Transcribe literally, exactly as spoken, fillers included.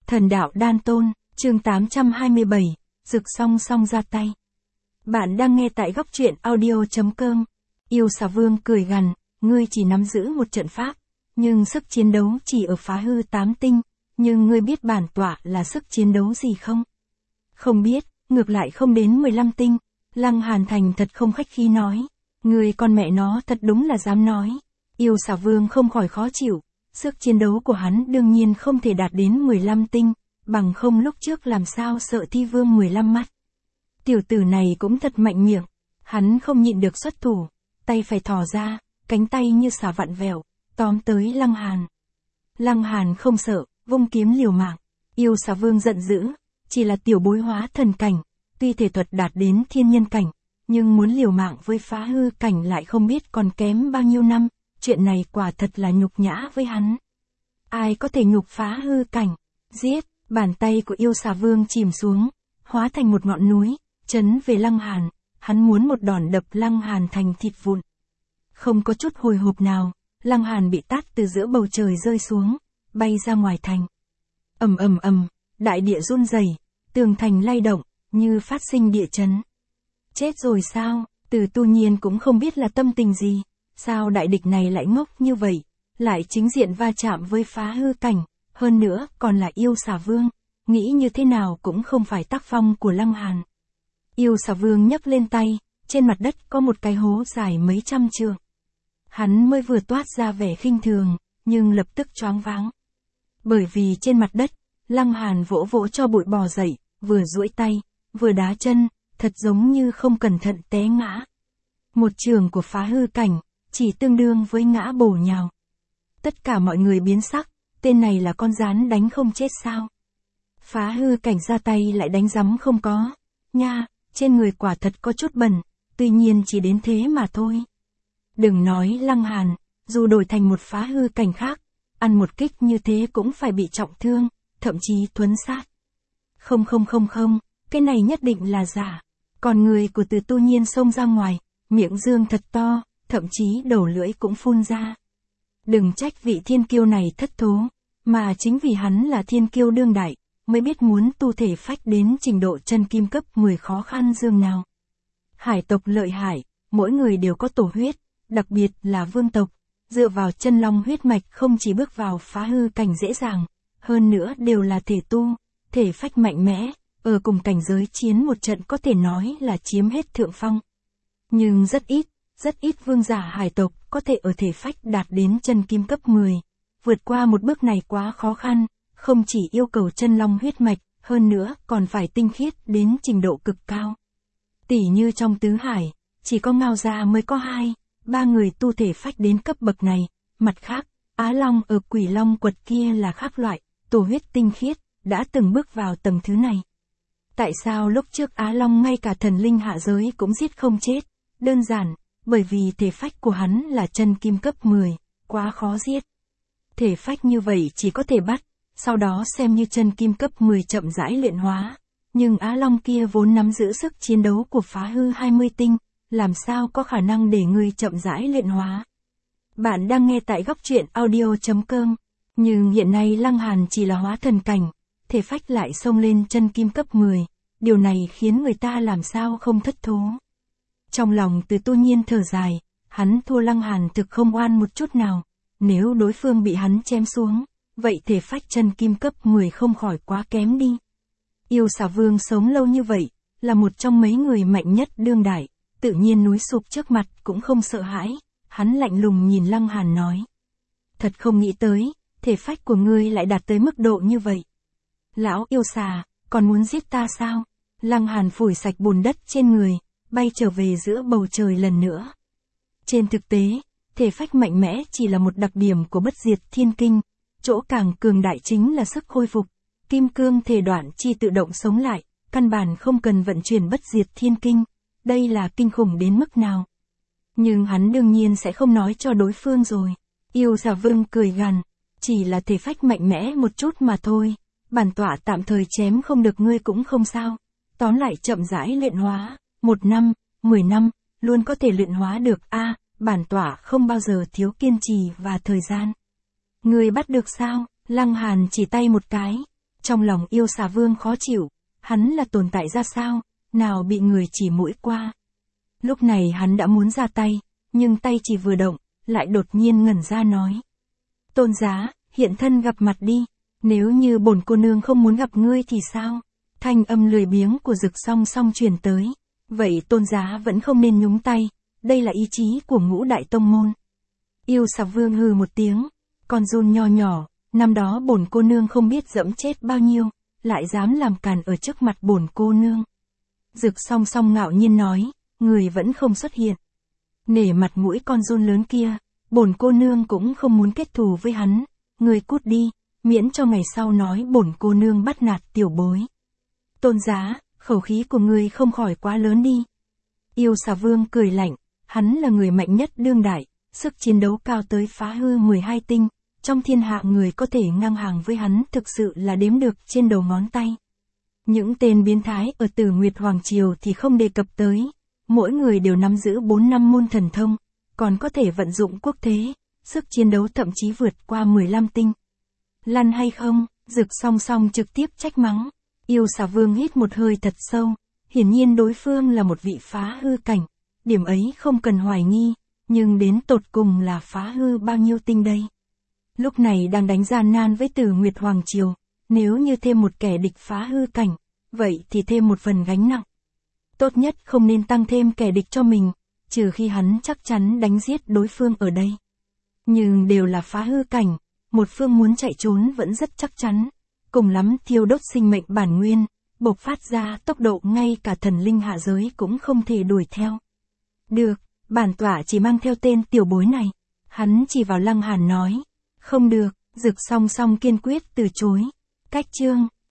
Thần đạo đan tôn, chương tám trăm hai mươi bảy, rực song song ra tay. Bạn đang nghe tại góc truyện audio.com. Yêu xà vương cười gằn, ngươi chỉ nắm giữ một trận pháp, nhưng sức chiến đấu chỉ ở phá hư tám tinh, nhưng ngươi biết bản tọa là sức chiến đấu gì không? Không biết, ngược lại không đến mười lăm tinh. Lăng Hàn Thành thật không khách khí nói, ngươi con mẹ nó thật đúng là dám nói. Yêu xà vương không khỏi khó chịu, sức chiến đấu của hắn đương nhiên không thể đạt đến mười lăm tinh, bằng không lúc trước làm sao sợ thi vương mười lăm mắt. Tiểu tử này cũng thật mạnh miệng, hắn không nhịn được xuất thủ, tay phải thò ra, cánh tay như xà vặn vẹo, tóm tới Lăng Hàn. Lăng Hàn không sợ, vung kiếm liều mạng. Yêu xà vương giận dữ, chỉ là tiểu bối hóa thần cảnh, tuy thể thuật đạt đến thiên nhân cảnh, nhưng muốn liều mạng với phá hư cảnh lại không biết còn kém bao nhiêu năm, chuyện này quả thật là nhục nhã với hắn. Ai có thể nhục phá hư cảnh? Giết! Bàn tay của yêu xà vương chìm xuống, hóa thành một ngọn núi, chấn về Lăng Hàn, hắn muốn một đòn đập Lăng Hàn thành thịt vụn. Không có chút hồi hộp nào, Lăng Hàn bị tát từ giữa bầu trời rơi xuống, bay ra ngoài thành. Ầm ầm ầm, đại địa run rẩy, tường thành lay động, như phát sinh địa chấn. Chết rồi sao? Từ Tu Nhiên cũng không biết là tâm tình gì, sao đại địch này lại ngốc như vậy, lại chính diện va chạm với phá hư cảnh, hơn nữa còn là yêu xà vương, nghĩ như thế nào cũng không phải tác phong của Lăng Hàn. Yêu xà vương nhấc lên tay, trên mặt đất có một cái hố dài mấy trăm trượng. Hắn mới vừa toát ra vẻ khinh thường, nhưng lập tức choáng váng. Bởi vì trên mặt đất, Lăng Hàn vỗ vỗ cho bụi bò dậy, vừa duỗi tay, vừa đá chân, thật giống như không cẩn thận té ngã. Một trường của phá hư cảnh, chỉ tương đương với ngã bổ nhào. Tất cả mọi người biến sắc, tên này là con rán đánh không chết sao? Phá hư cảnh ra tay lại đánh rắm không có. Nha, trên người quả thật có chút bẩn, tuy nhiên chỉ đến thế mà thôi. Đừng nói Lăng Hàn, dù đổi thành một phá hư cảnh khác, ăn một kích như thế cũng phải bị trọng thương, thậm chí thuấn sát. Không không không không, cái này nhất định là giả. Còn người của Từ Tu Nhiên xông ra ngoài, miệng dương thật to, thậm chí đầu lưỡi cũng phun ra. Đừng trách vị thiên kiêu này thất thố, mà chính vì hắn là thiên kiêu đương đại, mới biết muốn tu thể phách đến trình độ chân kim cấp mười khó khăn dương nào. Hải tộc lợi hại, mỗi người đều có tổ huyết, đặc biệt là vương tộc, dựa vào chân long huyết mạch không chỉ bước vào phá hư cảnh dễ dàng, hơn nữa đều là thể tu, thể phách mạnh mẽ, ở cùng cảnh giới chiến một trận có thể nói là chiếm hết thượng phong. Nhưng rất ít, rất ít vương giả hải tộc có thể ở thể phách đạt đến chân kim cấp mười. Vượt qua một bước này quá khó khăn, không chỉ yêu cầu chân long huyết mạch, hơn nữa còn phải tinh khiết đến trình độ cực cao. Tỉ như trong tứ hải, chỉ có Ngao Gia mới có hai, ba người tu thể phách đến cấp bậc này, mặt khác, Á Long ở Quỷ Long quật kia là khác loại, tổ huyết tinh khiết, đã từng bước vào tầng thứ này. Tại sao lúc trước Á Long ngay cả thần linh hạ giới cũng giết không chết? Đơn giản, bởi vì thể phách của hắn là chân kim cấp mười, quá khó giết. Thể phách như vậy chỉ có thể bắt, sau đó xem như chân kim cấp mười chậm rãi luyện hóa. Nhưng Á Long kia vốn nắm giữ sức chiến đấu của phá hư hai mươi tinh, làm sao có khả năng để người chậm rãi luyện hóa. Bạn đang nghe tại góc truyện audio.com, nhưng hiện nay Lăng Hàn chỉ là hóa thần cảnh, thể phách lại xông lên chân kim cấp mười, điều này khiến người ta làm sao không thất thố. Trong lòng Từ Tu Nhiên thở dài, hắn thua Lăng Hàn thực không oan một chút nào, nếu đối phương bị hắn chém xuống, vậy thể phách chân kim cấp mười không khỏi quá kém đi. Yêu xà vương sống lâu như vậy, là một trong mấy người mạnh nhất đương đại, tự nhiên núi sụp trước mặt cũng không sợ hãi, hắn lạnh lùng nhìn Lăng Hàn nói. Thật không nghĩ tới, thể phách của ngươi lại đạt tới mức độ như vậy. Lão yêu xà, còn muốn giết ta sao? Lăng Hàn phủi sạch bùn đất trên người, bay trở về giữa bầu trời lần nữa. Trên thực tế, thể phách mạnh mẽ chỉ là một đặc điểm của bất diệt thiên kinh, chỗ càng cường đại chính là sức khôi phục. Kim cương thể đoạn chi tự động sống lại, căn bản không cần vận chuyển bất diệt thiên kinh, đây là kinh khủng đến mức nào. Nhưng hắn đương nhiên sẽ không nói cho đối phương rồi. Yêu xà vương cười gằn, chỉ là thể phách mạnh mẽ một chút mà thôi, bản tọa tạm thời chém không được ngươi cũng không sao, tóm lại chậm rãi luyện hóa, một năm, mười năm, luôn có thể luyện hóa được a à, bản tọa không bao giờ thiếu kiên trì và thời gian. Ngươi bắt được sao? Lăng Hàn chỉ tay một cái, Trong lòng Yêu Xà Vương khó chịu, hắn là tồn tại ra sao, nào bị người chỉ mũi qua. Lúc này hắn đã muốn ra tay, nhưng tay chỉ vừa động, lại đột nhiên ngẩn ra nói. Tôn giá, hiện thân gặp mặt đi, nếu như bổn cô nương không muốn gặp ngươi thì sao? Thanh âm lười biếng của Dực Song Song truyền tới. Vậy tôn giá vẫn không nên nhúng tay, đây là ý chí của ngũ đại tông môn. Yêu Xà Vương hừ một tiếng, con run nho nhỏ, năm đó bổn cô nương không biết dẫm chết bao nhiêu, lại dám làm càn ở trước mặt bổn cô nương. Dực Song Song ngạo nhiên nói, người vẫn không xuất hiện. Nể mặt mũi con run lớn kia, bổn cô nương cũng không muốn kết thù với hắn, người cút đi, miễn cho ngày sau nói bổn cô nương bắt nạt tiểu bối. Tôn giá, khẩu khí của người không khỏi quá lớn đi. Yêu Xà Vương cười lạnh, hắn là người mạnh nhất đương đại, sức chiến đấu cao tới phá hư mười hai tinh, trong thiên hạ người có thể ngang hàng với hắn thực sự là đếm được trên đầu ngón tay. Những tên biến thái ở Tử Nguyệt Hoàng Triều thì không đề cập tới, mỗi người đều nắm giữ bốn năm môn thần thông, còn có thể vận dụng quốc thế, sức chiến đấu thậm chí vượt qua mười lăm tinh. Lăn hay không, Dực Song Song trực tiếp trách mắng. Yêu Xà Vương hít một hơi thật sâu, hiển nhiên đối phương là một vị phá hư cảnh, điểm ấy không cần hoài nghi, nhưng đến tột cùng là phá hư bao nhiêu tinh đây. Lúc này đang đánh gian nan với Tử Nguyệt Hoàng Triều, nếu như thêm một kẻ địch phá hư cảnh, vậy thì thêm một phần gánh nặng. Tốt nhất không nên tăng thêm kẻ địch cho mình, trừ khi hắn chắc chắn đánh giết đối phương ở đây. Nhưng đều là phá hư cảnh, một phương muốn chạy trốn vẫn rất chắc chắn, cùng lắm thiêu đốt sinh mệnh bản nguyên, bộc phát ra tốc độ ngay cả thần linh hạ giới cũng không thể đuổi theo. Được, bản tọa chỉ mang theo tên tiểu bối này. Hắn chỉ vào Lăng Hàn nói. Không được, Dực Song Song kiên quyết từ chối. Cách chương